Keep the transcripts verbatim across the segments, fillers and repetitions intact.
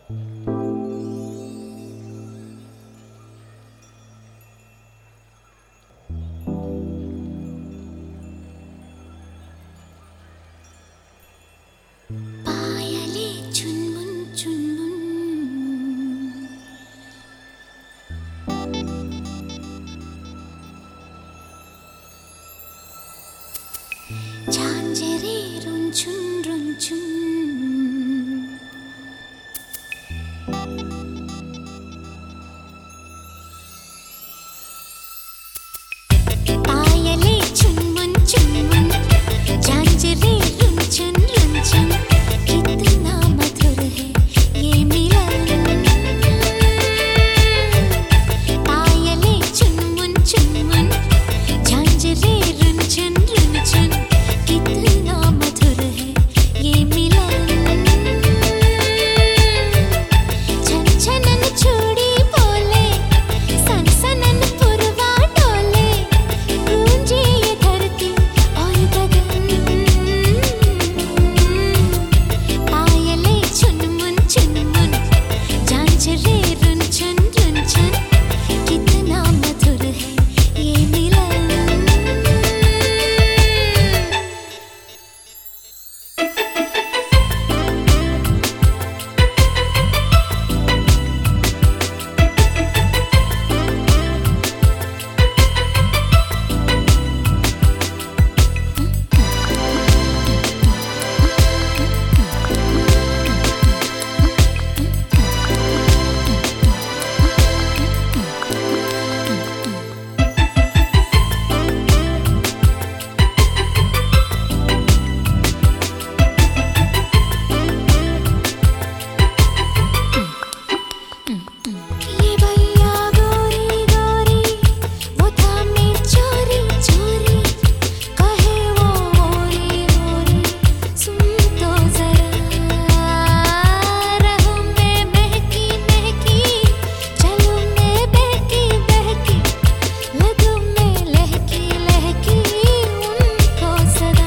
पायले चुनमुन चुनमुन झांझरे रुंझुन रुंझुन पायले चुनमुन चुनमुन झांझरे रुंझुन रुंझुन कितना मधुर है ये मिलन। पायले चुनमुन चुनमुन झांझरे रुंझुन रुंझुन कितना मधुर है ये मिलन। छन छनन चूड़ी बोले सन सनन पुरवा डोले गूंजे ये धरती और गगन। पायले चुनमुन चुनमुन झांझरे रुंझुन रुंझुन कितना मधुर है ये मिलन। ये भैया गोरी गोरी वो थामे चोरी चोरी कहे वो गोरी गोरी सुन तो जरा रहूं मैं महकी महकी चलूं मैं बहकी बहकी लगूं मैं लहकी लहकी उनको सदा।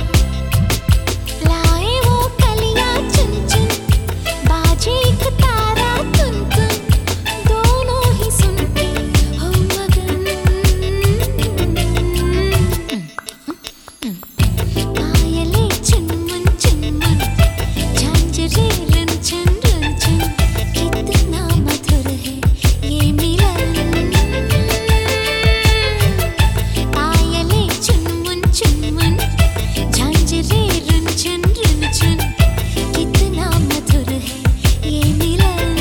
लाए वो कलियां चुन चुन बाजे एक तारा तुन तुन दोनों ही सुनते हो मगन। पायले चुनमुन चुनमुन झांझरे रुंझुन रुंझुन कितना मधुर है ये मिलन। पायले चुनमुन चुनमुन झांझरे रुंझुन रुंझुन कितना मधुर है ये मिलन।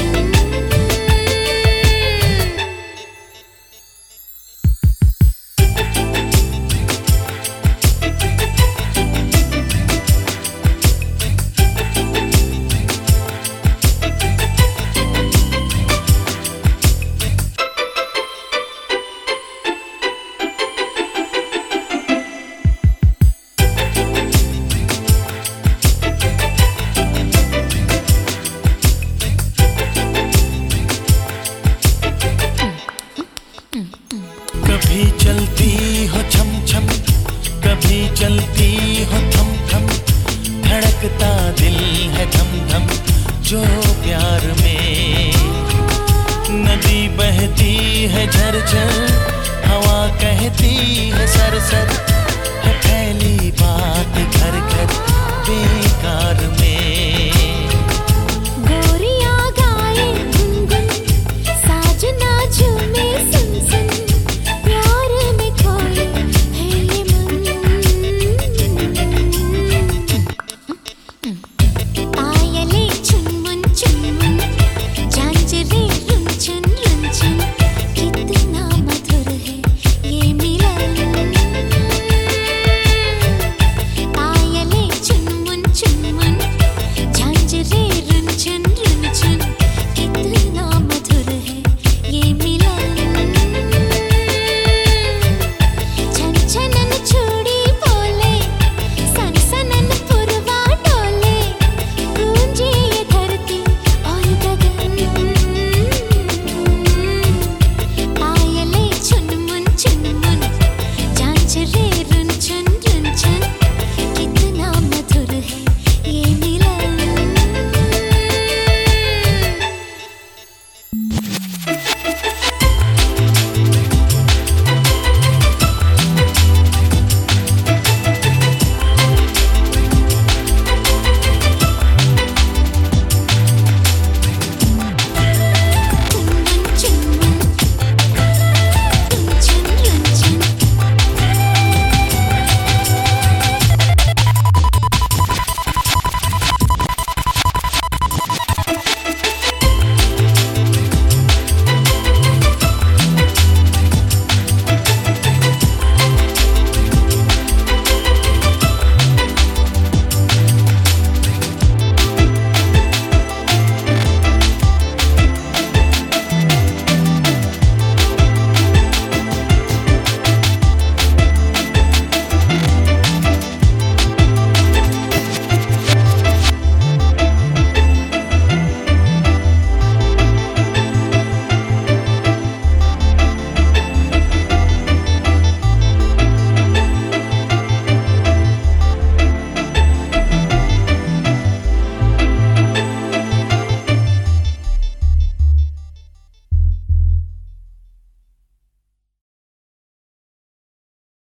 कभी चलती हो छम छम कभी चलती हो थम थम धड़कता दिल है धम धम जो प्यार में। नदी बहती है झरझर हवा कहती है सरसर है फैली बात घर घर बेकार में।